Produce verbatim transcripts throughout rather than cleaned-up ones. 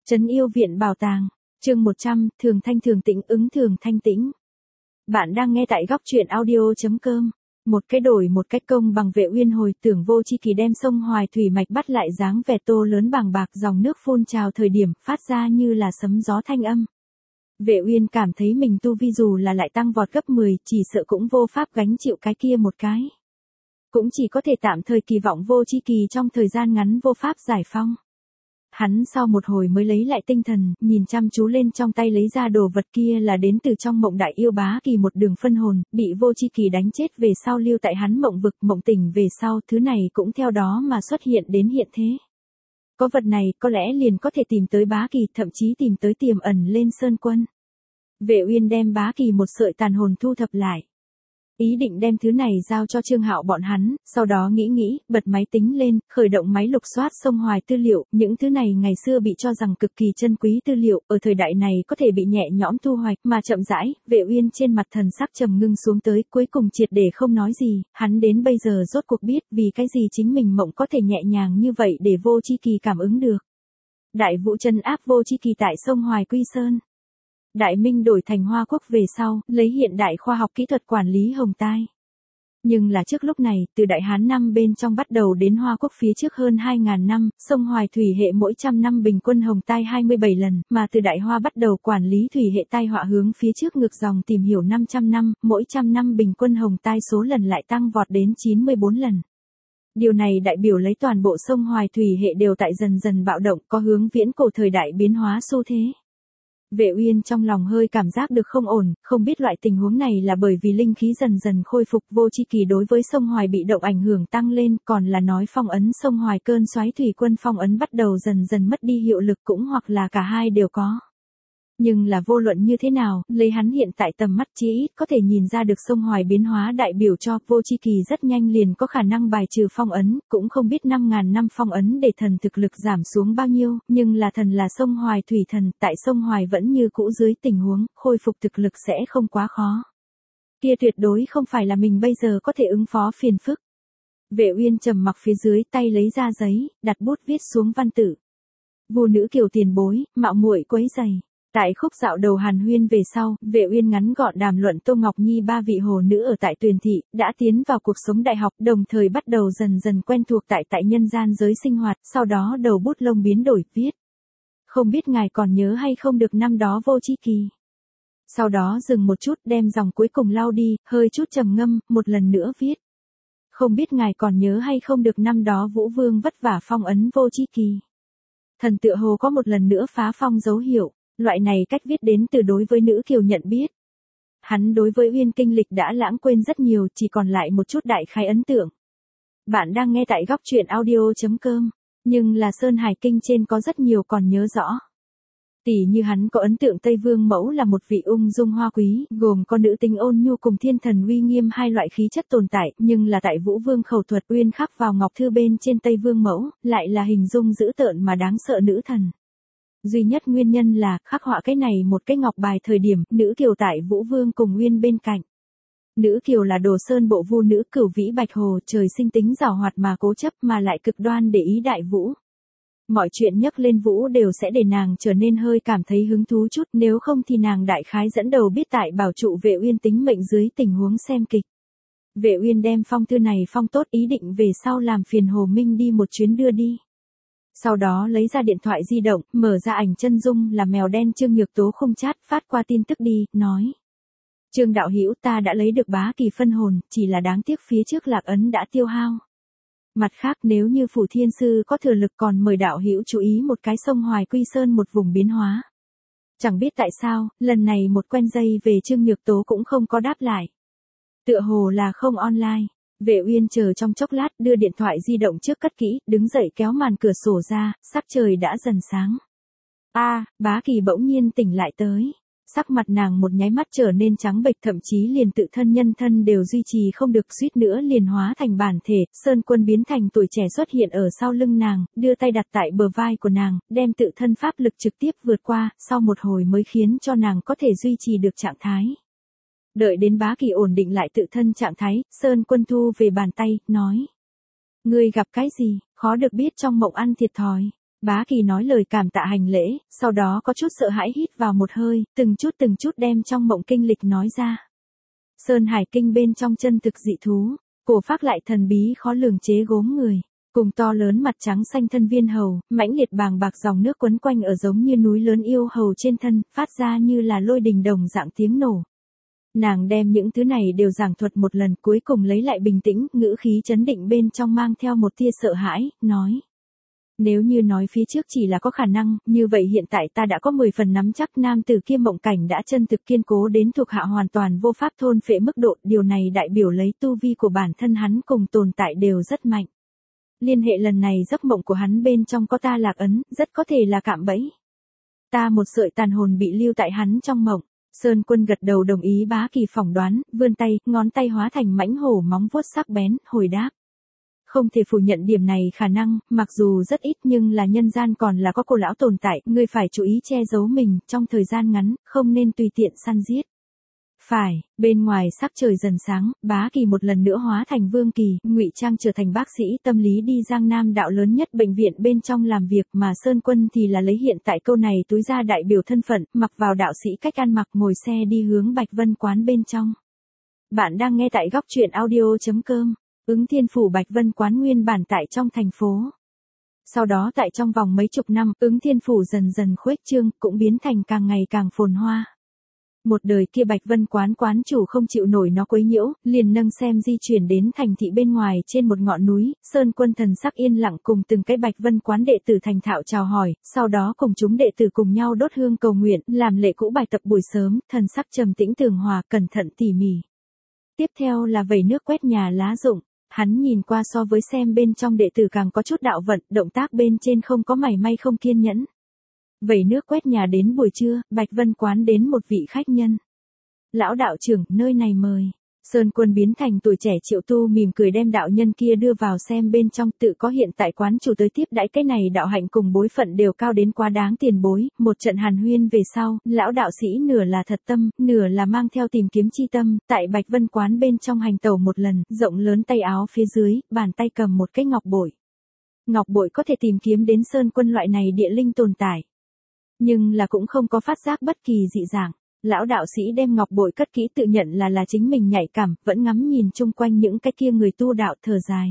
Trấn yêu viện bảo tàng, chương một trăm, thường thanh thường tĩnh ứng thường thanh tĩnh. Bạn đang nghe tại góc truyện audio.com. Một cái đổi một cách công bằng. Vệ Uyên hồi tưởng Vô Chi Kỳ đem sông Hoài thủy mạch bắt lại dáng vẻ tô lớn bàng bạc, dòng nước phun trào thời điểm phát ra như là sấm gió thanh âm. Vệ Uyên cảm thấy mình tu vi dù là lại tăng vọt gấp mười, chỉ sợ cũng vô pháp gánh chịu cái kia một cái. Cũng chỉ có thể tạm thời kỳ vọng Vô Chi Kỳ trong thời gian ngắn vô pháp giải phong. Hắn sau một hồi mới lấy lại tinh thần, nhìn chăm chú lên trong tay lấy ra đồ vật kia là đến từ trong mộng đại yêu bá kỳ một đường phân hồn, bị Vô Chi Kỳ đánh chết về sau lưu tại hắn mộng vực, mộng tỉnh về sau, thứ này cũng theo đó mà xuất hiện đến hiện thế. Có vật này, có lẽ liền có thể tìm tới bá kỳ, thậm chí tìm tới tiềm ẩn lên Sơn Quân. Vệ Uyên đem bá kỳ một sợi tàn hồn thu thập lại. Ý định đem thứ này giao cho Trương Hạo bọn hắn, sau đó nghĩ nghĩ, bật máy tính lên, khởi động máy lục soát sông Hoài tư liệu, những thứ này ngày xưa bị cho rằng cực kỳ chân quý tư liệu, ở thời đại này có thể bị nhẹ nhõm thu hoạch, mà chậm rãi, Vệ Uyên trên mặt thần sắc trầm ngưng xuống tới, cuối cùng triệt để không nói gì, hắn đến bây giờ rốt cuộc biết vì cái gì chính mình mộng có thể nhẹ nhàng như vậy để Vô Chi Kỳ cảm ứng được. Đại vũ trấn áp Vô Chi Kỳ tại sông Hoài Quy Sơn. Đại Minh đổi thành Hoa Quốc về sau, lấy hiện đại khoa học kỹ thuật quản lý Hồng Tai. Nhưng là trước lúc này, từ Đại Hán năm bên trong bắt đầu đến Hoa Quốc phía trước hơn hai nghìn năm, sông Hoài thủy hệ mỗi trăm năm bình quân Hồng Tai hai mươi bảy lần, mà từ Đại Hoa bắt đầu quản lý thủy hệ tai họa hướng phía trước ngược dòng tìm hiểu năm trăm năm, mỗi trăm năm bình quân Hồng Tai số lần lại tăng vọt đến chín mươi bốn lần. Điều này đại biểu lấy toàn bộ sông Hoài thủy hệ đều tại dần dần bạo động, có hướng viễn cổ thời đại biến hóa xu thế. Vệ Uyên trong lòng hơi cảm giác được không ổn, không biết loại tình huống này là bởi vì linh khí dần dần khôi phục, Vô Chi Kỳ đối với sông Hoài bị động ảnh hưởng tăng lên, còn là nói phong ấn sông Hoài cơn xoáy thủy quân phong ấn bắt đầu dần dần mất đi hiệu lực, cũng hoặc là cả hai đều có. Nhưng là vô luận như thế nào, lấy hắn hiện tại tầm mắt chí ít có thể nhìn ra được sông Hoài biến hóa đại biểu cho Vô Chi Kỳ rất nhanh liền có khả năng bài trừ phong ấn, cũng không biết năm ngàn năm phong ấn để thần thực lực giảm xuống bao nhiêu, nhưng là thần là sông Hoài thủy thần, tại sông Hoài vẫn như cũ dưới tình huống, khôi phục thực lực sẽ không quá khó. Kia tuyệt đối không phải là mình bây giờ có thể ứng phó phiền phức. Vệ Uyên trầm mặc phía dưới, tay lấy ra giấy, đặt bút viết xuống văn tự. Vô nữ kiều tiền bối, mạo muội quấy rầy. Tại khúc dạo đầu hàn huyên về sau, Vệ Uyên ngắn gọn đàm luận Tô Ngọc Nhi ba vị hồ nữ ở tại Tuyền Thị, đã tiến vào cuộc sống đại học, đồng thời bắt đầu dần dần quen thuộc tại tại nhân gian giới sinh hoạt, sau đó đầu bút lông biến đổi, viết. Không biết ngài còn nhớ hay không được năm đó Vô Chi Kỳ. Sau đó dừng một chút, đem dòng cuối cùng lau đi, hơi chút trầm ngâm, một lần nữa viết. Không biết ngài còn nhớ hay không được năm đó Vũ Vương vất vả phong ấn Vô Chi Kỳ. Thần tựa hồ có một lần nữa phá phong dấu hiệu. Loại này cách viết đến từ đối với nữ kiều nhận biết. Hắn đối với Uyên kinh lịch đã lãng quên rất nhiều, chỉ còn lại một chút đại khái ấn tượng. Bạn đang nghe tại góc truyện audio.com, nhưng là Sơn Hải Kinh trên có rất nhiều còn nhớ rõ. Tỷ như hắn có ấn tượng Tây Vương mẫu là một vị ung dung hoa quý, gồm có nữ tính ôn nhu cùng thiên thần uy nghiêm hai loại khí chất tồn tại, nhưng là tại Vũ Vương khẩu thuật Uyên khắc vào ngọc thư bên trên Tây Vương mẫu, lại là hình dung dữ tợn mà đáng sợ nữ thần. Duy nhất nguyên nhân là, khắc họa cái này một cái ngọc bài thời điểm, nữ kiều tại Vũ Vương cùng Uyên bên cạnh. Nữ kiều là Đồ Sơn bộ vu nữ Cửu Vĩ Bạch Hồ, trời sinh tính giàu hoạt mà cố chấp mà lại cực đoan để ý đại Vũ. Mọi chuyện nhắc lên Vũ đều sẽ để nàng trở nên hơi cảm thấy hứng thú chút, nếu không thì nàng đại khái dẫn đầu biết tại bảo trụ Vệ Uyên tính mệnh dưới tình huống xem kịch. Vệ Uyên đem phong thư này phong tốt, ý định về sau làm phiền Hồ Minh đi một chuyến đưa đi. Sau đó lấy ra điện thoại di động, mở ra ảnh chân dung là mèo đen Trương Nhược Tố không chat, phát qua tin tức đi, nói. Trương đạo hữu, ta đã lấy được bá kỳ phân hồn, chỉ là đáng tiếc phía trước lạc ấn đã tiêu hao. Mặt khác, nếu như Phủ Thiên Sư có thừa lực còn mời đạo hữu chú ý một cái sông Hoài Quy Sơn một vùng biến hóa. Chẳng biết tại sao, lần này một quen dây về Trương Nhược Tố cũng không có đáp lại. Tựa hồ là không online. Vệ Uyên chờ trong chốc lát, đưa điện thoại di động trước cất kỹ, đứng dậy kéo màn cửa sổ ra, sắc trời đã dần sáng. A, à, bá kỳ bỗng nhiên tỉnh lại tới. Sắc mặt nàng một nháy mắt trở nên trắng bệch, thậm chí liền tự thân nhân thân đều duy trì không được, suýt nữa liền hóa thành bản thể. Sơn Quân biến thành tuổi trẻ xuất hiện ở sau lưng nàng, đưa tay đặt tại bờ vai của nàng, đem tự thân pháp lực trực tiếp vượt qua, sau một hồi mới khiến cho nàng có thể duy trì được trạng thái. Đợi đến bá kỳ ổn định lại tự thân trạng thái, Sơn Quân thu về bàn tay, nói. Ngươi gặp cái gì, khó được biết trong mộng ăn thiệt thòi. Bá Kỳ nói lời cảm tạ hành lễ, sau đó có chút sợ hãi hít vào một hơi, từng chút từng chút đem trong mộng kinh lịch nói ra. Sơn Hải Kinh bên trong chân thực dị thú, cổ phác lại thần bí khó lường chế gốm người, cùng to lớn mặt trắng xanh thân viên hầu, mãnh liệt bàng bạc dòng nước quấn quanh ở giống như núi lớn yêu hầu trên thân, phát ra như là lôi đình đồng dạng tiếng nổ. Nàng đem những thứ này đều giảng thuật một lần, cuối cùng lấy lại bình tĩnh, ngữ khí chấn định bên trong mang theo một tia sợ hãi, nói. Nếu như nói phía trước chỉ là có khả năng, như vậy hiện tại ta đã có mười phần nắm chắc nam tử kia mộng cảnh đã chân thực kiên cố đến thuộc hạ hoàn toàn vô pháp thôn phệ mức độ, điều này đại biểu lấy tu vi của bản thân hắn cùng tồn tại đều rất mạnh. Liên hệ lần này giấc mộng của hắn bên trong có ta lạc ấn, rất có thể là cạm bẫy. Ta một sợi tàn hồn bị lưu tại hắn trong mộng. Sơn Quân gật đầu đồng ý Bá Kỳ phỏng đoán, vươn tay, ngón tay hóa thành mãnh hổ móng vuốt sắc bén, hồi đáp. Không thể phủ nhận điểm này khả năng, mặc dù rất ít nhưng là nhân gian còn là có cô lão tồn tại, ngươi phải chú ý che giấu mình, trong thời gian ngắn, không nên tùy tiện săn giết. Phải, bên ngoài sắc trời dần sáng, Bá Kỳ một lần nữa hóa thành Vương Kỳ, ngụy trang trở thành bác sĩ tâm lý đi Giang Nam đạo lớn nhất bệnh viện bên trong làm việc, mà Sơn Quân thì là lấy hiện tại câu này túi ra đại biểu thân phận, mặc vào đạo sĩ cách ăn mặc ngồi xe đi hướng Bạch Vân Quán bên trong. Bạn đang nghe tại góc truyện audio chấm com. Ứng Thiên Phủ Bạch Vân Quán nguyên bản tại trong thành phố. Sau đó tại trong vòng mấy chục năm, Ứng Thiên Phủ dần dần khuếch trương, cũng biến thành càng ngày càng phồn hoa. Một đời kia Bạch Vân Quán quán chủ không chịu nổi nó quấy nhiễu, liền nâng xem di chuyển đến thành thị bên ngoài trên một ngọn núi, Sơn Quân thần sắc yên lặng cùng từng cái Bạch Vân Quán đệ tử thành thạo chào hỏi, sau đó cùng chúng đệ tử cùng nhau đốt hương cầu nguyện, làm lễ cũ bài tập buổi sớm, thần sắc trầm tĩnh tường hòa, cẩn thận tỉ mỉ. Tiếp theo là vẩy nước quét nhà lá rụng. Hắn nhìn qua so với xem bên trong đệ tử càng có chút đạo vận, động tác bên trên không có mảy may không kiên nhẫn. Vẩy nước quét nhà đến buổi trưa, Bạch Vân Quán đến một vị khách nhân. Lão đạo trưởng, nơi này mời. Sơn Quân biến thành tuổi trẻ Triệu Tu mỉm cười đem đạo nhân kia đưa vào xem bên trong, tự có hiện tại quán chủ tới tiếp đãi, cái này đạo hạnh cùng bối phận đều cao đến quá đáng tiền bối. Một trận hàn huyên về sau, lão đạo sĩ nửa là thật tâm, nửa là mang theo tìm kiếm chi tâm, tại Bạch Vân Quán bên trong hành tẩu một lần, rộng lớn tay áo phía dưới, bàn tay cầm một cái ngọc bội. Ngọc bội có thể tìm kiếm đến Sơn Quân loại này địa linh tồn tại, nhưng là cũng không có phát giác bất kỳ dị dạng. Lão đạo sĩ đem ngọc bội cất kỹ, tự nhận là là chính mình nhạy cảm, vẫn ngắm nhìn chung quanh những cái kia người tu đạo, thở dài.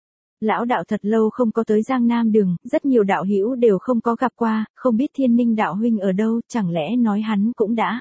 Lão đạo thật lâu không có tới Giang Nam đường, rất nhiều đạo hữu đều không có gặp qua, không biết Thiên Ninh đạo huynh ở đâu, chẳng lẽ nói hắn cũng đã.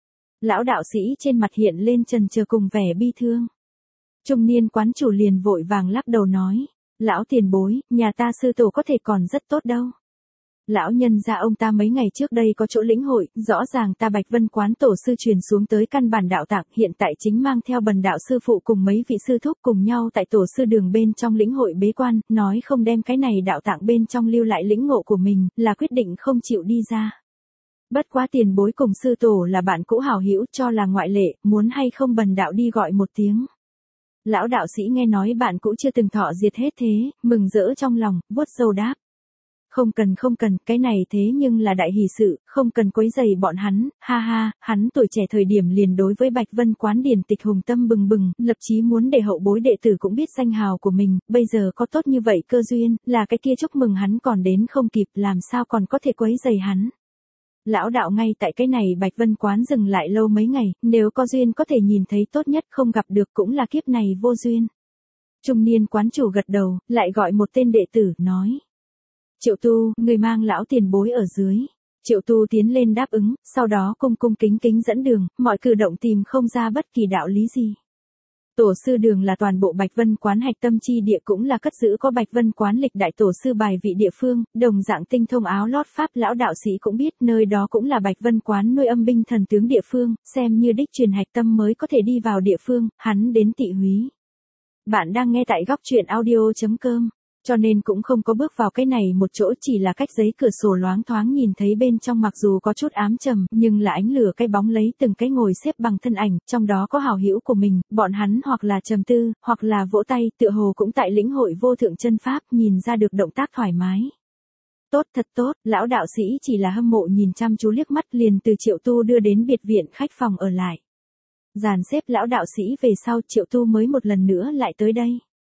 Lão đạo sĩ trên mặt hiện lên trần chờ cùng vẻ bi thương. Trung niên quán chủ liền vội vàng lắc đầu nói, lão tiền bối, nhà ta sư tổ có thể còn rất tốt đâu. Lão nhân gia ông ta mấy ngày trước đây có chỗ lĩnh hội, rõ ràng ta Bạch Vân Quán tổ sư truyền xuống tới căn bản đạo tạng, hiện tại chính mang theo bần đạo sư phụ cùng mấy vị sư thúc cùng nhau tại tổ sư đường bên trong lĩnh hội bế quan, nói không đem cái này đạo tạng bên trong lưu lại lĩnh ngộ của mình, là quyết định không chịu đi ra. Bất quá tiền bối cùng sư tổ là bạn cũ hảo hữu, cho là ngoại lệ, muốn hay không bần đạo đi gọi một tiếng. Lão đạo sĩ nghe nói bạn cũ chưa từng thọ diệt hết thế, mừng rỡ trong lòng, vuốt râu đáp. Không cần không cần, cái này thế nhưng là đại hỷ sự, không cần quấy rầy bọn hắn, ha ha, hắn tuổi trẻ thời điểm liền đối với Bạch Vân Quán điển tịch hùng tâm bừng bừng, lập chí muốn để hậu bối đệ tử cũng biết danh hào của mình, bây giờ có tốt như vậy cơ duyên, là cái kia chúc mừng hắn còn đến không kịp, làm sao còn có thể quấy rầy hắn. Lão đạo ngay tại cái này Bạch Vân Quán dừng lại lâu mấy ngày, nếu có duyên có thể nhìn thấy tốt nhất, không gặp được cũng là kiếp này vô duyên. Trung niên quán chủ gật đầu, lại gọi một tên đệ tử, nói. Triệu Tu, người mang lão tiền bối ở dưới. Triệu Tu tiến lên đáp ứng, sau đó cung cung kính kính dẫn đường, mọi cử động tìm không ra bất kỳ đạo lý gì. Tổ sư đường là toàn bộ Bạch Vân Quán hạch tâm chi địa, cũng là cất giữ có Bạch Vân Quán lịch đại tổ sư bài vị địa phương, đồng dạng tinh thông áo lót pháp, lão đạo sĩ cũng biết nơi đó cũng là Bạch Vân Quán nuôi âm binh thần tướng địa phương, xem như đích truyền hạch tâm mới có thể đi vào địa phương, hắn đến tị húy. Bạn đang nghe tại góc truyện audio chấm com. Cho nên cũng không có bước vào cái này một chỗ, chỉ là cách giấy cửa sổ loáng thoáng nhìn thấy bên trong, mặc dù có chút ám trầm, nhưng là ánh lửa cái bóng lấy từng cái ngồi xếp bằng thân ảnh, trong đó có hảo hữu của mình, bọn hắn hoặc là trầm tư, hoặc là vỗ tay, tựa hồ cũng tại lĩnh hội vô thượng chân pháp, nhìn ra được động tác thoải mái. Tốt, thật tốt, lão đạo sĩ chỉ là hâm mộ nhìn chăm chú liếc mắt, liền từ Triệu Tu đưa đến biệt viện khách phòng ở lại. Dàn xếp lão đạo sĩ về sau, Triệu Tu mới một lần nữa lại tới đây.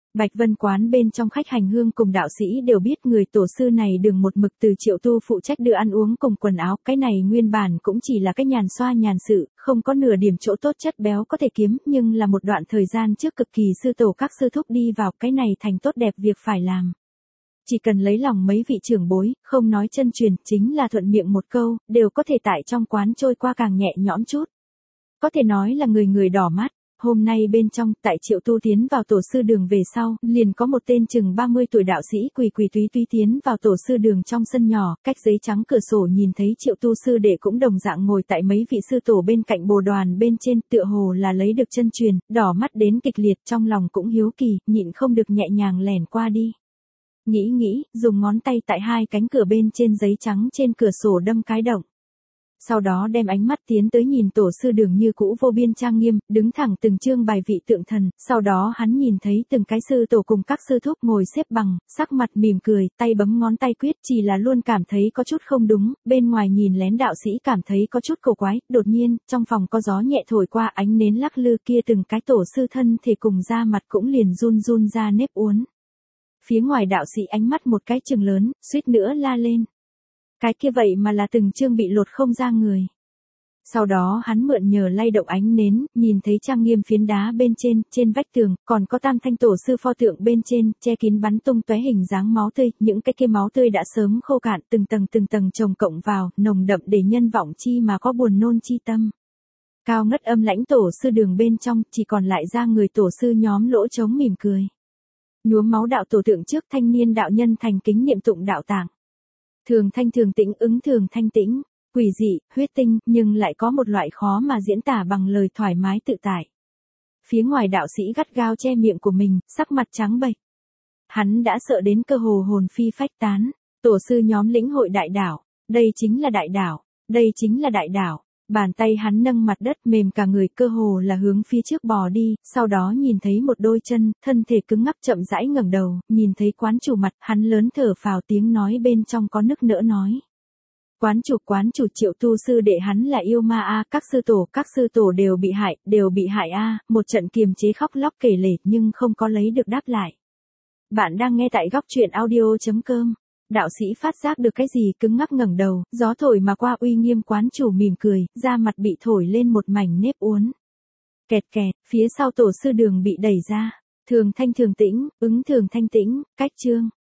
Bạch Vân Quán bên trong khách hành hương cùng đạo sĩ đều biết người tổ sư này đường một mực từ Triệu Tu phụ trách đưa ăn uống cùng quần áo, cái này nguyên bản cũng chỉ là cái nhàn xoa nhàn sự, không có nửa điểm chỗ tốt chất béo có thể kiếm, nhưng là một đoạn thời gian trước cực kỳ sư tổ các sư thúc đi vào, cái này thành tốt đẹp việc phải làm. Chỉ cần lấy lòng mấy vị trưởng bối, không nói chân truyền, chính là thuận miệng một câu, đều có thể tại trong quán trôi qua càng nhẹ nhõm chút. Có thể nói là người người đỏ mắt. Hôm nay bên trong, tại Triệu Tu tiến vào tổ sư đường về sau, liền có một tên chừng ba mươi tuổi đạo sĩ quỳ quỳ túy túy tiến vào tổ sư đường trong sân nhỏ, cách giấy trắng cửa sổ nhìn thấy Triệu Tu sư đệ cũng đồng dạng ngồi tại mấy vị sư tổ bên cạnh bồ đoàn bên trên, tựa hồ là lấy được chân truyền, đỏ mắt đến kịch liệt, trong lòng cũng hiếu kỳ, nhịn không được nhẹ nhàng lẻn qua đi. Nghĩ nghĩ, dùng ngón tay tại hai cánh cửa bên trên giấy trắng trên cửa sổ đâm cái động. Sau đó đem ánh mắt tiến tới nhìn tổ sư đường như cũ vô biên trang nghiêm, đứng thẳng từng chương bài vị tượng thần, sau đó hắn nhìn thấy từng cái sư tổ cùng các sư thúc ngồi xếp bằng, sắc mặt mỉm cười, tay bấm ngón tay quyết, chỉ là luôn cảm thấy có chút không đúng, bên ngoài nhìn lén đạo sĩ cảm thấy có chút cổ quái, đột nhiên, trong phòng có gió nhẹ thổi qua, ánh nến lắc lư kia từng cái tổ sư thân thể cùng da mặt cũng liền run run ra nếp uốn. Phía ngoài đạo sĩ ánh mắt một cái chừng lớn, suýt nữa la lên. Cái kia vậy mà là từng chương bị lột không ra người. Sau đó hắn mượn nhờ lay động ánh nến, nhìn thấy trang nghiêm phiến đá bên trên, trên vách tường, còn có tam thanh tổ sư pho tượng bên trên, che kín bắn tung tóe hình dáng máu tươi, những cái kia máu tươi đã sớm khô cạn, từng tầng từng tầng chồng cộng vào, nồng đậm để nhân vọng chi mà có buồn nôn chi tâm. Cao ngất âm lãnh tổ sư đường bên trong, chỉ còn lại ra người tổ sư nhóm lỗ trống mỉm cười. Nhuốm máu đạo tổ tượng trước thanh niên đạo nhân thành kính niệm tụng đạo tạng. Thường thanh thường tĩnh ứng thường thanh tĩnh, quỷ dị, huyết tinh, nhưng lại có một loại khó mà diễn tả bằng lời thoải mái tự tại. Phía ngoài đạo sĩ gắt gao che miệng của mình, sắc mặt trắng bệch. Hắn đã sợ đến cơ hồ hồn phi phách tán. Tổ sư nhóm lĩnh hội đại đảo, đây chính là đại đảo, đây chính là đại đảo. Bàn tay hắn nâng mặt đất mềm cả người cơ hồ là hướng phía trước bò đi, sau đó nhìn thấy một đôi chân, thân thể cứng ngắc chậm rãi ngẩng đầu, nhìn thấy quán chủ mặt, hắn lớn thở phào tiếng nói bên trong có nức nở nói. Quán chủ quán chủ Triệu Tu sư đệ hắn là yêu ma a, các sư tổ, các sư tổ đều bị hại, đều bị hại a, một trận kiềm chế khóc lóc kể lể nhưng không có lấy được đáp lại. Bạn đang nghe tại góc truyện audio chấm com. Đạo sĩ phát giác được cái gì cứng ngắc ngẩng đầu, gió thổi mà qua uy nghiêm quán chủ mỉm cười, da mặt bị thổi lên một mảnh nếp uốn. Kẹt kẹt, phía sau tổ sư đường bị đẩy ra, thường thanh thường tĩnh, ứng thường thanh tĩnh, cách chương.